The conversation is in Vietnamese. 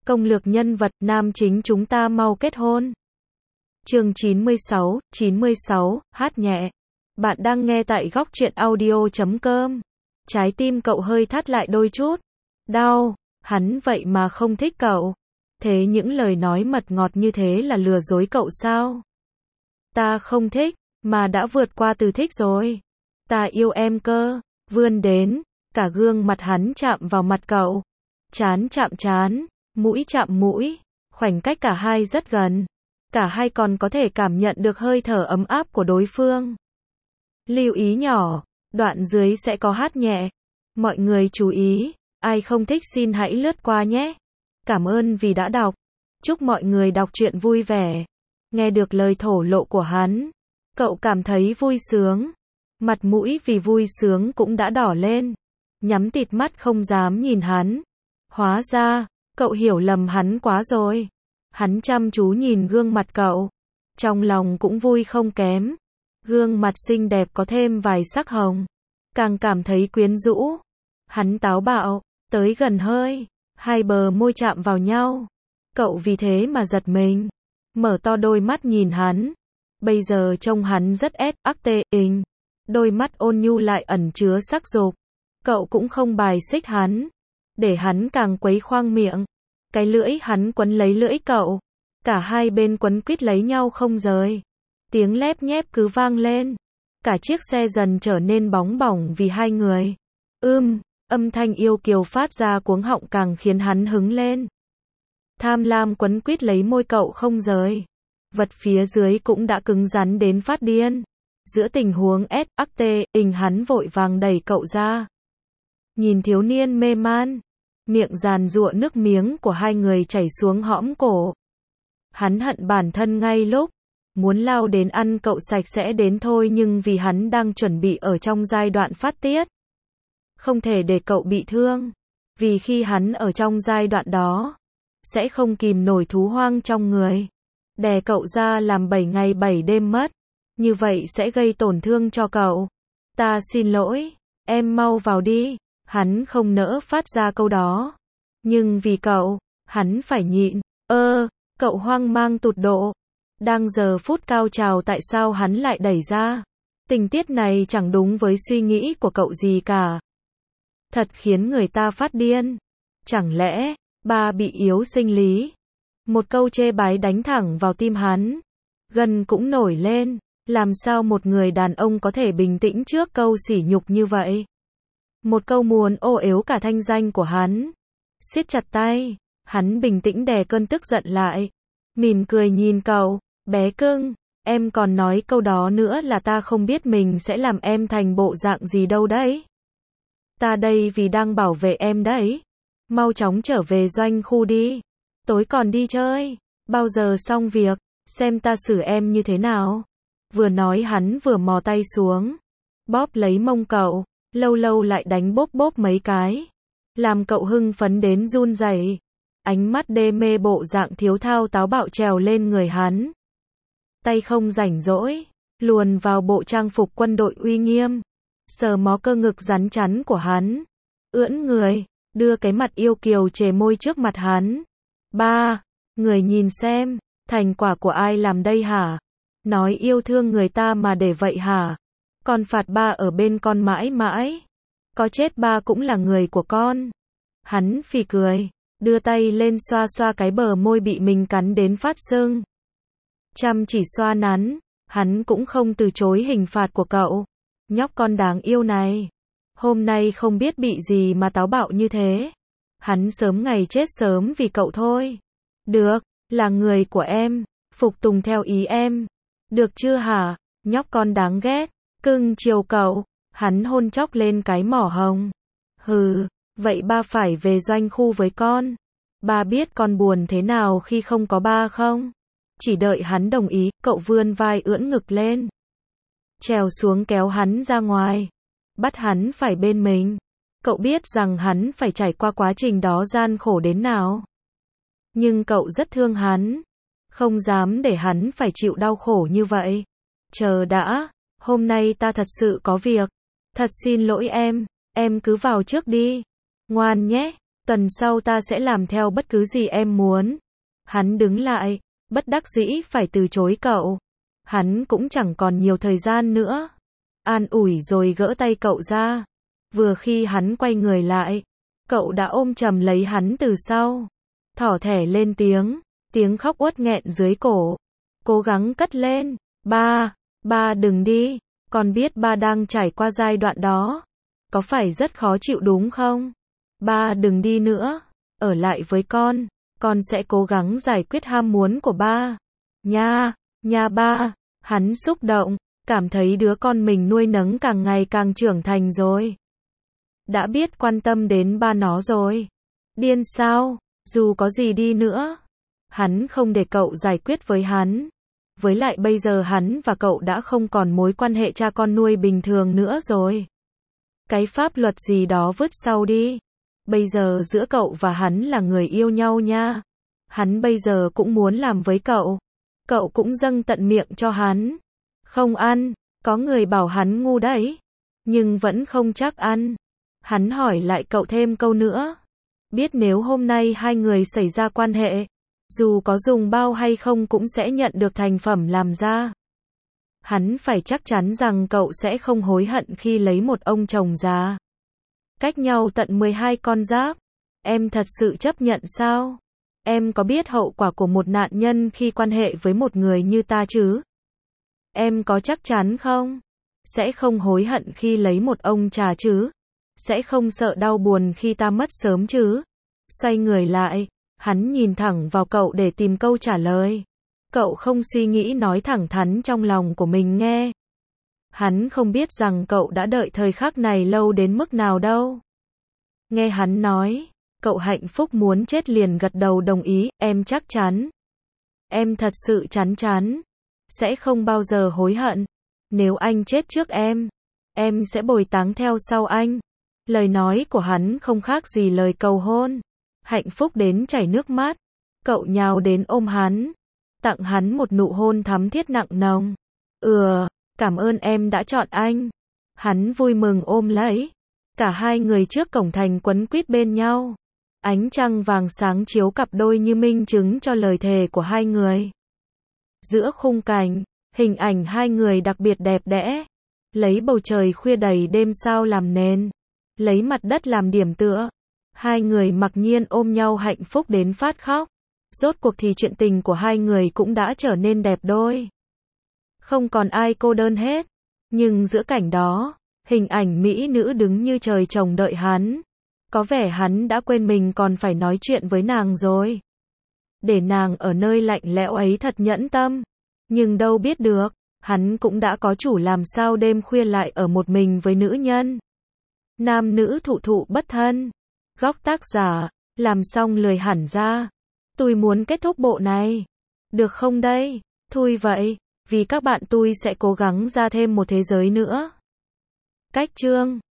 Công lược nhân vật, nam chính chúng ta mau kết hôn. Chương 96, hát nhẹ. Bạn đang nghe tại góc truyện audio.com. Trái tim cậu hơi thắt lại đôi chút. Đau, hắn vậy mà không thích cậu. Thế những lời nói mật ngọt như thế là lừa dối cậu sao? Ta không thích, mà đã vượt qua từ thích rồi. Ta yêu em cơ, vươn đến, cả gương mặt hắn chạm vào mặt cậu. Trán chạm trán, mũi chạm mũi, khoảnh cách cả hai rất gần. Cả hai còn có thể cảm nhận được hơi thở ấm áp của đối phương. Lưu ý nhỏ, đoạn dưới sẽ có hát nhẹ. Mọi người chú ý, ai không thích xin hãy lướt qua nhé. Cảm ơn vì đã đọc. Chúc mọi người đọc truyện vui vẻ. Nghe được lời thổ lộ của hắn, cậu cảm thấy vui sướng. Mặt mũi vì vui sướng cũng đã đỏ lên. Nhắm tịt mắt không dám nhìn hắn. Hóa ra, cậu hiểu lầm hắn quá rồi. Hắn chăm chú nhìn gương mặt cậu. Trong lòng cũng vui không kém. Gương mặt xinh đẹp có thêm vài sắc hồng. Càng cảm thấy quyến rũ. Hắn táo bạo, tới gần hơi. Hai bờ môi chạm vào nhau. Cậu vì thế mà giật mình. Mở to đôi mắt nhìn hắn. Bây giờ trông hắn rất inh. Đôi mắt ôn nhu lại ẩn chứa sắc dục. Cậu cũng không bài xích hắn. Để hắn càng quấy khoang miệng. Cái lưỡi hắn quấn lấy lưỡi cậu. Cả hai bên quấn quýt lấy nhau không rời. Tiếng lép nhép cứ vang lên. Cả chiếc xe dần trở nên bóng bỏng vì hai người. Âm thanh yêu kiều phát ra cuống họng càng khiến hắn hứng lên. Tham lam quấn quýt lấy môi cậu không rời. Vật phía dưới cũng đã cứng rắn đến phát điên. Giữa tình huống hắn vội vàng đẩy cậu ra. Nhìn thiếu niên mê man. Miệng giàn giụa nước miếng của hai người chảy xuống hõm cổ. Hắn hận bản thân ngay lúc muốn lao đến ăn cậu sạch sẽ đến thôi, nhưng vì hắn đang chuẩn bị ở trong giai đoạn phát tiết. Không thể để cậu bị thương. Vì khi hắn ở trong giai đoạn đó, sẽ không kìm nổi thú hoang trong người. Đè cậu ra làm 7 ngày 7 đêm mất. Như vậy sẽ gây tổn thương cho cậu. Ta xin lỗi, em mau vào đi. Hắn không nỡ phát ra câu đó. Nhưng vì cậu, hắn phải nhịn. Cậu hoang mang tụt độ. Đang giờ phút cao trào tại sao hắn lại đẩy ra? Tình tiết này chẳng đúng với suy nghĩ của cậu gì cả. Thật khiến người ta phát điên. Chẳng lẽ, ba bị yếu sinh lý? Một câu chê bai đánh thẳng vào tim hắn. Gân cũng nổi lên. Làm sao một người đàn ông có thể bình tĩnh trước câu sỉ nhục như vậy? Một câu muốn ô uế cả thanh danh của hắn. Siết chặt tay, hắn bình tĩnh đè cơn tức giận lại. Mỉm cười nhìn cậu, bé cưng, em còn nói câu đó nữa là ta không biết mình sẽ làm em thành bộ dạng gì đâu đấy. Ta đây vì đang bảo vệ em đấy. Mau chóng trở về doanh khu đi. Tối còn đi chơi. Bao giờ xong việc, xem ta xử em như thế nào. Vừa nói hắn vừa mò tay xuống. Bóp lấy mông cậu. Lâu lâu lại đánh bốp bốp mấy cái. Làm cậu hưng phấn đến run rẩy. Ánh mắt đê mê bộ dạng thiếu thao táo bạo trèo lên người hắn. Tay không rảnh rỗi. Luồn vào bộ trang phục quân đội uy nghiêm. Sờ mó cơ ngực rắn chắn của hắn. Ưỡn người. Đưa cái mặt yêu kiều chề môi trước mặt hắn. Ba. Người nhìn xem. Thành quả của ai làm đây hả? Nói yêu thương người ta mà để vậy hả? Con phạt ba ở bên con mãi mãi. Có chết ba cũng là người của con. Hắn phì cười. Đưa tay lên xoa xoa cái bờ môi bị mình cắn đến phát sưng. Chăm chỉ xoa nắn. Hắn cũng không từ chối hình phạt của cậu. Nhóc con đáng yêu này. Hôm nay không biết bị gì mà táo bạo như thế. Hắn sớm ngày chết sớm vì cậu thôi. Được, là người của em. Phục tùng theo ý em. Được chưa hả? Nhóc con đáng ghét. Cưng chiều cậu. Hắn hôn chóc lên cái mỏ hồng. Vậy ba phải về doanh khu với con. Ba biết con buồn thế nào khi không có ba không? Chỉ đợi hắn đồng ý, cậu vươn vai ưỡn ngực lên. Trèo xuống kéo hắn ra ngoài. Bắt hắn phải bên mình. Cậu biết rằng hắn phải trải qua quá trình đó gian khổ đến nào. Nhưng cậu rất thương hắn. Không dám để hắn phải chịu đau khổ như vậy. Chờ đã. Hôm nay ta thật sự có việc. Thật xin lỗi em cứ vào trước đi. Ngoan nhé. Tuần sau ta sẽ làm theo bất cứ gì em muốn. Hắn đứng lại, bất đắc dĩ phải từ chối cậu. Hắn cũng chẳng còn nhiều thời gian nữa. An ủi rồi gỡ tay cậu ra. Vừa khi hắn quay người lại, cậu đã ôm chầm lấy hắn từ sau. Thỏ thẻ lên tiếng khóc uất nghẹn dưới cổ. Cố gắng cất lên, ba đừng đi, con biết ba đang trải qua giai đoạn đó. Có phải rất khó chịu đúng không? Ba đừng đi nữa, ở lại với con sẽ cố gắng giải quyết ham muốn của ba. Nha ba, hắn xúc động, cảm thấy đứa con mình nuôi nấng càng ngày càng trưởng thành rồi. Đã biết quan tâm đến ba nó rồi. Điên sao, dù có gì đi nữa. Hắn không để cậu giải quyết với hắn. Với lại bây giờ hắn và cậu đã không còn mối quan hệ cha con nuôi bình thường nữa rồi. Cái pháp luật gì đó vứt sau đi. Bây giờ giữa cậu và hắn là người yêu nhau nha. Hắn bây giờ cũng muốn làm với cậu. Cậu cũng dâng tận miệng cho hắn. Không ăn, có người bảo hắn ngu đấy. Nhưng vẫn không chắc ăn. Hắn hỏi lại cậu thêm câu nữa. Biết nếu hôm nay hai người xảy ra quan hệ, dù có dùng bao hay không cũng sẽ nhận được thành phẩm làm ra. Hắn phải chắc chắn rằng cậu sẽ không hối hận khi lấy một ông chồng già. Cách nhau tận 12 con giáp. Em thật sự chấp nhận sao? Em có biết hậu quả của một nạn nhân khi quan hệ với một người như ta chứ? Em có chắc chắn không? Sẽ không hối hận khi lấy một ông trà chứ? Sẽ không sợ đau buồn khi ta mất sớm chứ? Xoay người lại, hắn nhìn thẳng vào cậu để tìm câu trả lời. Cậu không suy nghĩ nói thẳng thắn trong lòng của mình nghe. Hắn không biết rằng cậu đã đợi thời khắc này lâu đến mức nào đâu. Nghe hắn nói, cậu hạnh phúc muốn chết liền gật đầu đồng ý, em chắc chắn. Em thật sự chắn. Sẽ không bao giờ hối hận. Nếu anh chết trước em sẽ bồi táng theo sau anh. Lời nói của hắn không khác gì lời cầu hôn. Hạnh phúc đến chảy nước mắt. Cậu nhào đến ôm hắn. Tặng hắn một nụ hôn thắm thiết nặng nồng. Cảm ơn em đã chọn anh. Hắn vui mừng ôm lấy. Cả hai người trước cổng thành quấn quýt bên nhau. Ánh trăng vàng sáng chiếu cặp đôi như minh chứng cho lời thề của hai người. Giữa khung cảnh, hình ảnh hai người đặc biệt đẹp đẽ. Lấy bầu trời khuya đầy đêm sao làm nền. Lấy mặt đất làm điểm tựa. Hai người mặc nhiên ôm nhau hạnh phúc đến phát khóc. Rốt cuộc thì chuyện tình của hai người cũng đã trở nên đẹp đôi. Không còn ai cô đơn hết. Nhưng giữa cảnh đó, hình ảnh mỹ nữ đứng như trời trồng đợi hắn. Có vẻ hắn đã quên mình còn phải nói chuyện với nàng rồi. Để nàng ở nơi lạnh lẽo ấy thật nhẫn tâm. Nhưng đâu biết được, hắn cũng đã có chủ làm sao đêm khuya lại ở một mình với nữ nhân. Nam nữ thụ bất thân. Góc tác giả, làm xong lười hẳn ra. Tôi muốn kết thúc bộ này. Được không đây? Thôi vậy, vì các bạn tôi sẽ cố gắng ra thêm một thế giới nữa. Cách chương